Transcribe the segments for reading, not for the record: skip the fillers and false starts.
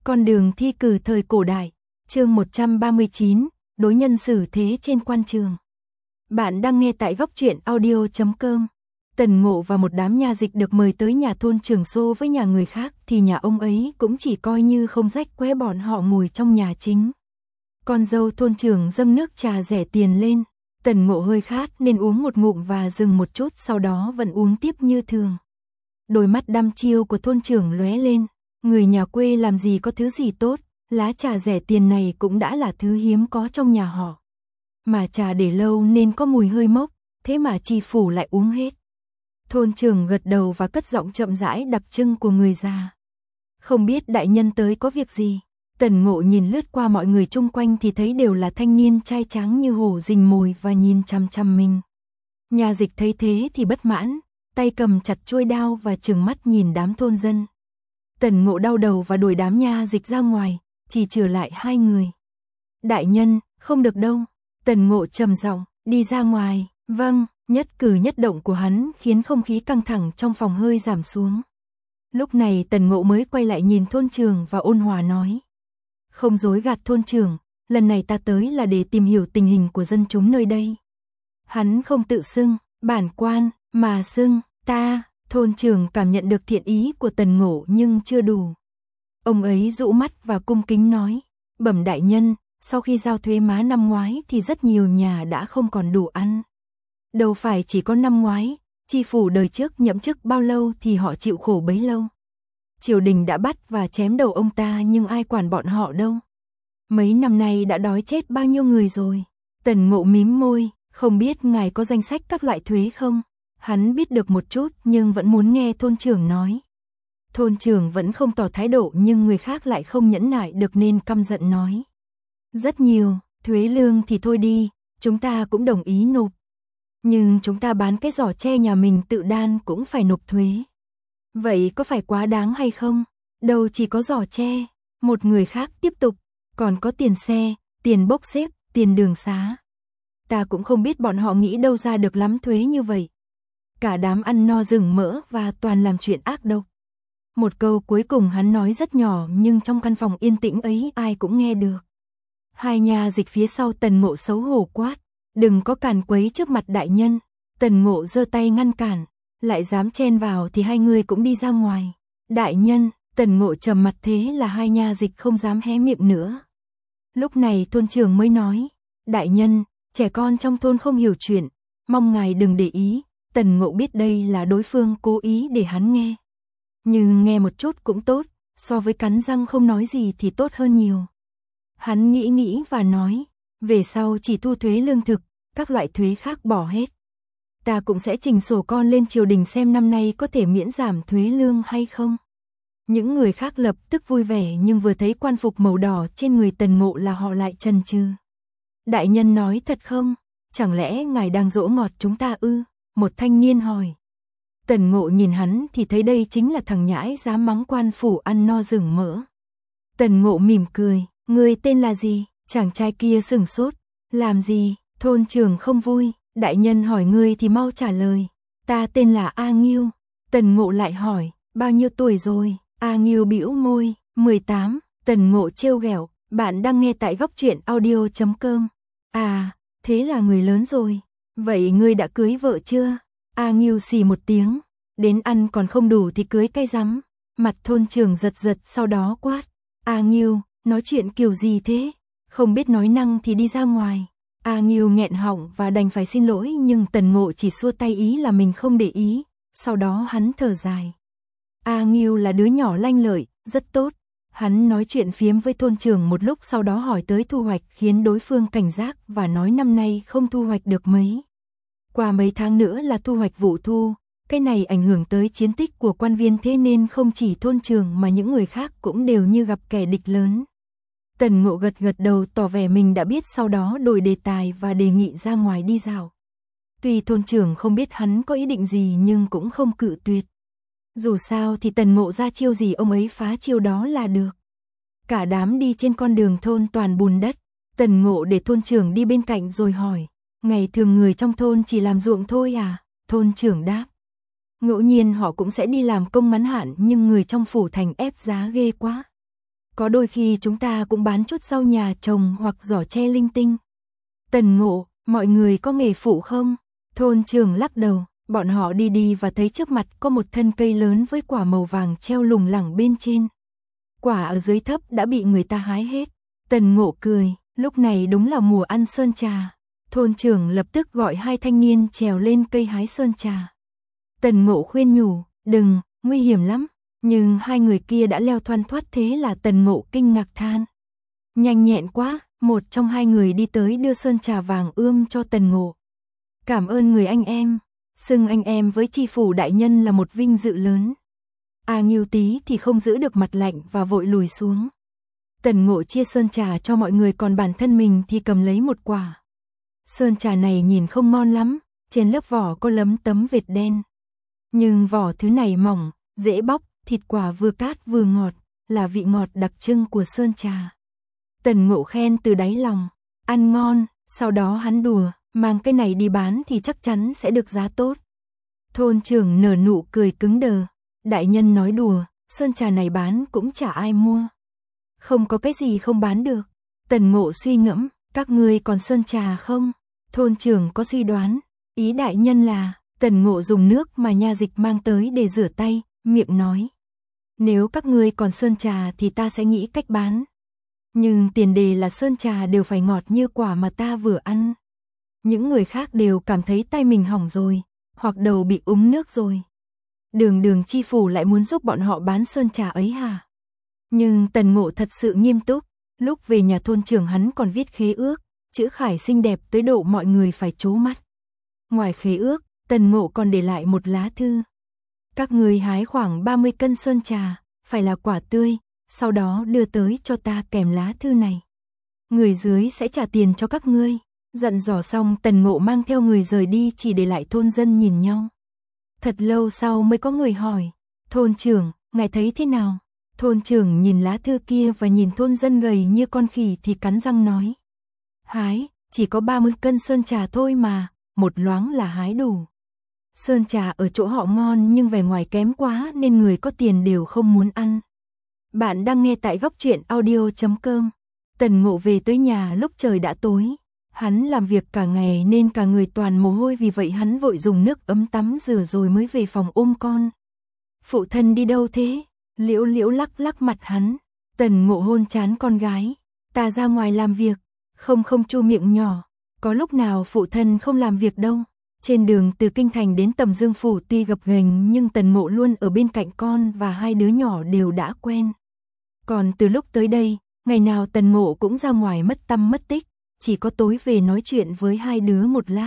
Con đường thi cử thời cổ đại, chương 139, đối nhân xử thế trên quan trường. Bạn đang nghe tại góc truyện audio.com. Tần Ngộ và một đám nha dịch được mời tới nhà thôn trưởng xô với nhà người khác thì nhà ông ấy cũng chỉ coi như không rách quẽ bọn họ ngồi trong nhà chính. Con dâu thôn trưởng dâng nước trà rẻ tiền lên, Tần Ngộ hơi khát nên uống một ngụm và dừng một chút, sau đó vẫn uống tiếp như thường. Đôi mắt đăm chiêu của thôn trưởng lóe lên, người nhà quê làm gì có thứ gì tốt, lá trà rẻ tiền này cũng đã là thứ hiếm có trong nhà họ. Mà trà để lâu nên có mùi hơi mốc, thế mà chi phủ lại uống hết. Thôn trưởng gật đầu và cất giọng chậm rãi đặc trưng của người già. Không biết đại nhân tới có việc gì? Tần Ngộ nhìn lướt qua mọi người chung quanh thì thấy đều là thanh niên trai tráng như hổ rình mồi và nhìn chằm chằm mình. Nhà dịch thấy thế thì bất mãn, tay cầm chặt chuôi đao và trừng mắt nhìn đám thôn dân. Tần Ngộ đau đầu và đuổi đám nha dịch ra ngoài, chỉ trừ lại hai người. Đại nhân, không được đâu. Tần Ngộ trầm giọng, đi ra ngoài. Vâng. Nhất cử nhất động của hắn khiến không khí căng thẳng trong phòng hơi giảm xuống. Lúc này Tần Ngộ mới quay lại nhìn thôn trưởng và ôn hòa nói. Không dối gạt thôn trưởng, lần này ta tới là để tìm hiểu tình hình của dân chúng nơi đây. Hắn không tự xưng, bản quan, mà xưng, ta. Thôn trưởng cảm nhận được thiện ý của Tần Ngộ nhưng chưa đủ. Ông ấy dụ mắt và cung kính nói, bẩm đại nhân, sau khi giao thuế má năm ngoái thì rất nhiều nhà đã không còn đủ ăn. Đâu phải chỉ có năm ngoái, chi phủ đời trước nhậm chức bao lâu thì họ chịu khổ bấy lâu. Triều đình đã bắt và chém đầu ông ta nhưng ai quản bọn họ đâu. Mấy năm nay đã đói chết bao nhiêu người rồi. Tần Ngộ mím môi, không biết ngài có danh sách các loại thuế không? Hắn biết được một chút nhưng vẫn muốn nghe thôn trưởng nói. Thôn trưởng vẫn không tỏ thái độ nhưng người khác lại không nhẫn nại được nên căm giận nói. Rất nhiều, thuế lương thì thôi đi, chúng ta cũng đồng ý nộp. Nhưng chúng ta bán cái giỏ tre nhà mình tự đan cũng phải nộp thuế. Vậy có phải quá đáng hay không? Đâu chỉ có giỏ tre. Một người khác tiếp tục, còn có tiền xe, tiền bốc xếp, tiền đường xá. Ta cũng không biết bọn họ nghĩ đâu ra được lắm thuế như vậy. Cả đám ăn no rừng mỡ và toàn làm chuyện ác độc. Một câu cuối cùng hắn nói rất nhỏ nhưng trong căn phòng yên tĩnh ấy ai cũng nghe được. Hai nha dịch phía sau Tần Ngộ xấu hổ quát. Đừng có càn quấy trước mặt đại nhân. Tần Ngộ giơ tay ngăn cản, lại dám chen vào thì hai người cũng đi ra ngoài. Đại nhân, Tần Ngộ trầm mặt thế là hai nha dịch không dám hé miệng nữa. Lúc này thôn trưởng mới nói, đại nhân, trẻ con trong thôn không hiểu chuyện, mong ngài đừng để ý. Tần Ngộ biết đây là đối phương cố ý để hắn nghe. Nhưng nghe một chút cũng tốt, so với cắn răng không nói gì thì tốt hơn nhiều. Hắn nghĩ và nói, về sau chỉ thu thuế lương thực, các loại thuế khác bỏ hết. Ta cũng sẽ trình sổ con lên triều đình xem năm nay có thể miễn giảm thuế lương hay không. Những người khác lập tức vui vẻ nhưng vừa thấy quan phục màu đỏ trên người Tần Ngộ là họ lại chần chừ. Đại nhân nói thật không? Chẳng lẽ ngài đang dỗ ngọt chúng ta ư? Một thanh niên hỏi. Tần Ngộ nhìn hắn thì thấy đây chính là thằng nhãi dám mắng quan phủ ăn no rừng mỡ. Tần Ngộ mỉm cười, người tên là gì? Chàng trai kia sửng sốt, làm gì? Thôn trưởng không vui, đại nhân hỏi ngươi thì mau trả lời. Ta tên là A Nghiêu. Tần Ngộ lại hỏi, bao nhiêu tuổi rồi? A Nghiêu bĩu môi, 18. Tần Ngộ trêu ghẹo, bạn đang nghe tại góc truyện audio.com. À, thế là người lớn rồi. Vậy ngươi đã cưới vợ chưa? A Nghiêu xì một tiếng, đến ăn còn không đủ thì cưới cái rắm. Mặt thôn trưởng giật giật sau đó quát, A Nghiêu, nói chuyện kiểu gì thế? Không biết nói năng thì đi ra ngoài. A Nghiêu nghẹn họng và đành phải xin lỗi nhưng Tần Ngộ chỉ xua tay ý là mình không để ý. Sau đó hắn thở dài. A Nghiêu là đứa nhỏ lanh lợi, rất tốt. Hắn nói chuyện phiếm với thôn trưởng một lúc sau đó hỏi tới thu hoạch khiến đối phương cảnh giác và nói năm nay không thu hoạch được mấy. Qua mấy tháng nữa là thu hoạch vụ thu. Cái này ảnh hưởng tới chiến tích của quan viên thế nên không chỉ thôn trưởng mà những người khác cũng đều như gặp kẻ địch lớn. Tần Ngộ gật đầu tỏ vẻ mình đã biết, sau đó đổi đề tài và đề nghị ra ngoài đi dạo. Tuy thôn trưởng không biết hắn có ý định gì nhưng cũng không cự tuyệt. Dù sao thì Tần Ngộ ra chiêu gì ông ấy phá chiêu đó là được. Cả đám đi trên con đường thôn toàn bùn đất. Tần Ngộ để thôn trưởng đi bên cạnh rồi hỏi, ngày thường người trong thôn chỉ làm ruộng thôi à? Thôn trưởng đáp, ngẫu nhiên họ cũng sẽ đi làm công ngắn hạn nhưng người trong phủ thành ép giá ghê quá. Có đôi khi chúng ta cũng bán chút rau nhà trồng hoặc giỏ tre linh tinh. Tần Ngộ, mọi người có nghề phụ không? Thôn trưởng lắc đầu, bọn họ đi đi và thấy trước mặt có một thân cây lớn với quả màu vàng treo lủng lẳng bên trên. Quả ở dưới thấp đã bị người ta hái hết. Tần Ngộ cười, lúc này đúng là mùa ăn sơn trà. Thôn trưởng lập tức gọi 2 thanh niên trèo lên cây hái sơn trà. Tần Ngộ khuyên nhủ, đừng, nguy hiểm lắm. Nhưng 2 người kia đã leo thoăn thoắt, thế là Tần Ngộ kinh ngạc than. Nhanh nhẹn quá, một trong 2 người đi tới đưa sơn trà vàng ươm cho Tần Ngộ. Cảm ơn người anh em, xưng anh em với tri phủ đại nhân là một vinh dự lớn. A Ngưu Tý thì không giữ được mặt lạnh và vội lùi xuống. Tần Ngộ chia sơn trà cho mọi người, còn bản thân mình thì cầm lấy một quả. Sơn trà này nhìn không ngon lắm, trên lớp vỏ có lấm tấm vệt đen. Nhưng vỏ thứ này mỏng, dễ bóc, thịt quả vừa cát vừa ngọt, là vị ngọt đặc trưng của sơn trà. Tần Ngộ khen từ đáy lòng, ăn ngon, sau đó hắn đùa, mang cái này đi bán thì chắc chắn sẽ được giá tốt. Thôn trưởng nở nụ cười cứng đờ, đại nhân nói đùa, sơn trà này bán cũng chả ai mua. Không có cái gì không bán được. Tần Ngộ suy ngẫm, các ngươi còn sơn trà không? Thôn trưởng có suy đoán, ý đại nhân là, Tần Ngộ dùng nước mà nha dịch mang tới để rửa tay, miệng nói. Nếu các ngươi còn sơn trà thì ta sẽ nghĩ cách bán. Nhưng tiền đề là sơn trà đều phải ngọt như quả mà ta vừa ăn. Những người khác đều cảm thấy tay mình hỏng rồi, hoặc đầu bị úng nước rồi. Đường tri phủ lại muốn giúp bọn họ bán sơn trà ấy hả? Nhưng Tần Ngộ thật sự nghiêm túc, lúc về nhà thôn trưởng hắn còn viết khế ước, chữ khải xinh đẹp tới độ mọi người phải trố mắt. Ngoài khế ước, Tần Ngộ còn để lại một lá thư. Các ngươi hái khoảng 30 cân sơn trà, phải là quả tươi, sau đó đưa tới cho ta kèm lá thư này. Người dưới sẽ trả tiền cho các ngươi. Dặn dò xong, Tần Ngộ mang theo người rời đi, chỉ để lại thôn dân nhìn nhau. Thật lâu sau mới có người hỏi, thôn trưởng, ngài thấy thế nào? Thôn trưởng nhìn lá thư kia và nhìn thôn dân gầy như con khỉ thì cắn răng nói. Hái, chỉ có 30 cân sơn trà thôi mà, một loáng là hái đủ. Sơn trà ở chỗ họ ngon nhưng vẻ ngoài kém quá nên người có tiền đều không muốn ăn. Bạn đang nghe tại góc truyện audio.com. Tần Ngộ về tới nhà lúc trời đã tối. Hắn làm việc cả ngày nên cả người toàn mồ hôi, vì vậy hắn vội dùng nước ấm tắm rửa rồi mới về phòng ôm con. Phụ thân đi đâu thế? Liễu Liễu lắc lắc mặt hắn. Tần Ngộ hôn trán con gái. Ta ra ngoài làm việc. Không chu miệng nhỏ. Có lúc nào phụ thân không làm việc đâu. Trên đường từ Kinh Thành đến Tầm Dương Phủ tuy gập ghềnh nhưng Tần Ngộ luôn ở bên cạnh con và 2 đứa nhỏ đều đã quen. Còn từ lúc tới đây, ngày nào Tần Ngộ cũng ra ngoài mất tăm mất tích, chỉ có tối về nói chuyện với 2 đứa một lát.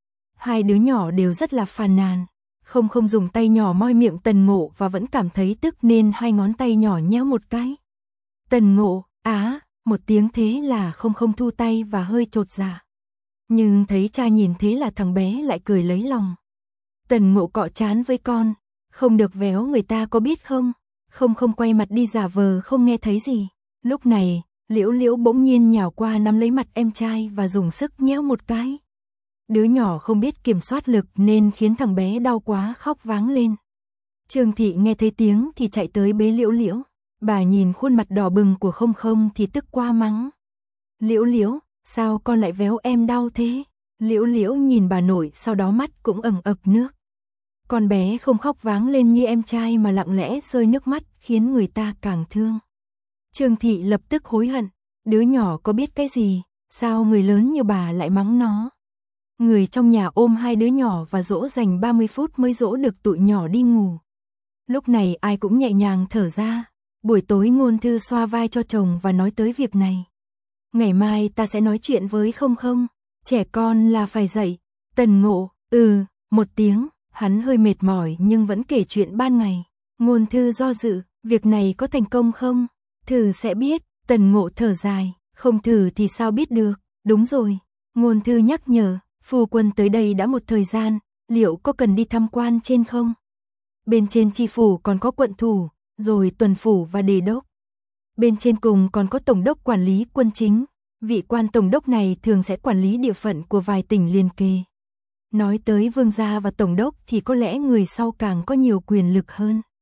2 đứa nhỏ đều rất là phàn nàn, không dùng tay nhỏ moi miệng Tần Ngộ và vẫn cảm thấy tức nên 2 ngón tay nhỏ nhéo một cái. Tần Ngộ, một tiếng thế là không thu tay và hơi chột dạ. Nhưng thấy cha nhìn thế là thằng bé lại cười lấy lòng. Tần Ngộ cọ trán với con, không được véo người ta có biết không? Không quay mặt đi giả vờ không nghe thấy gì. Lúc này, Liễu Liễu bỗng nhiên nhào qua nắm lấy mặt em trai và dùng sức nhéo một cái. Đứa nhỏ không biết kiểm soát lực nên khiến thằng bé đau quá khóc váng lên. Trương Thị nghe thấy tiếng thì chạy tới bế Liễu Liễu. Bà nhìn khuôn mặt đỏ bừng của Không thì tức quá mắng. Liễu Liễu, sao con lại véo em đau thế? Liễu Liễu nhìn bà nội, sau đó mắt cũng ẩn ực nước. Con bé không khóc váng lên như em trai mà lặng lẽ rơi nước mắt, khiến người ta càng thương. Trương Thị lập tức hối hận, đứa nhỏ có biết cái gì, sao người lớn như bà lại mắng nó. Người trong nhà ôm 2 đứa nhỏ và dỗ dành 30 phút mới dỗ được tụi nhỏ đi ngủ. Lúc này ai cũng nhẹ nhàng thở ra. Buổi tối Ngôn Thư xoa vai cho chồng và nói tới việc này. Ngày mai ta sẽ nói chuyện với Không, trẻ con là phải dạy. Tần Ngộ, một tiếng, hắn hơi mệt mỏi nhưng vẫn kể chuyện ban ngày. Ngôn Thư do dự, việc này có thành công không? Thử sẽ biết. Tần Ngộ thở dài, không thử thì sao biết được. Đúng rồi, Ngôn Thư nhắc nhở, phu quân tới đây đã một thời gian, liệu có cần đi tham quan trên không? Bên trên tri phủ còn có quận thủ, rồi tuần phủ và đề đốc. Bên trên cùng còn có tổng đốc quản lý quân chính. Vị quan tổng đốc này thường sẽ quản lý địa phận của vài tỉnh liền kề. Nói tới vương gia và tổng đốc thì có lẽ người sau càng có nhiều quyền lực hơn.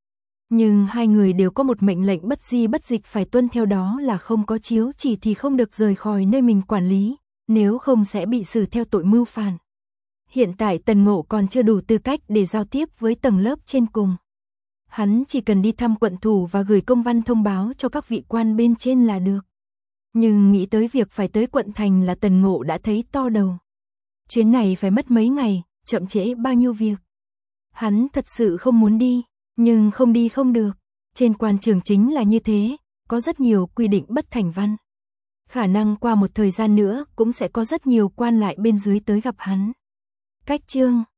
Nhưng hai người đều có một mệnh lệnh bất di bất dịch phải tuân theo, đó là không có chiếu chỉ thì không được rời khỏi nơi mình quản lý, nếu không sẽ bị xử theo tội mưu phản. Hiện tại Tần Ngộ còn chưa đủ tư cách để giao tiếp với tầng lớp trên cùng. Hắn chỉ cần đi thăm quận thủ và gửi công văn thông báo cho các vị quan bên trên là được. Nhưng nghĩ tới việc phải tới quận thành là Tần Ngộ đã thấy to đầu. Chuyến này phải mất mấy ngày, chậm trễ bao nhiêu việc. Hắn thật sự không muốn đi, nhưng không đi không được. Trên quan trường chính là như thế, có rất nhiều quy định bất thành văn. Khả năng qua một thời gian nữa cũng sẽ có rất nhiều quan lại bên dưới tới gặp hắn. Cách chương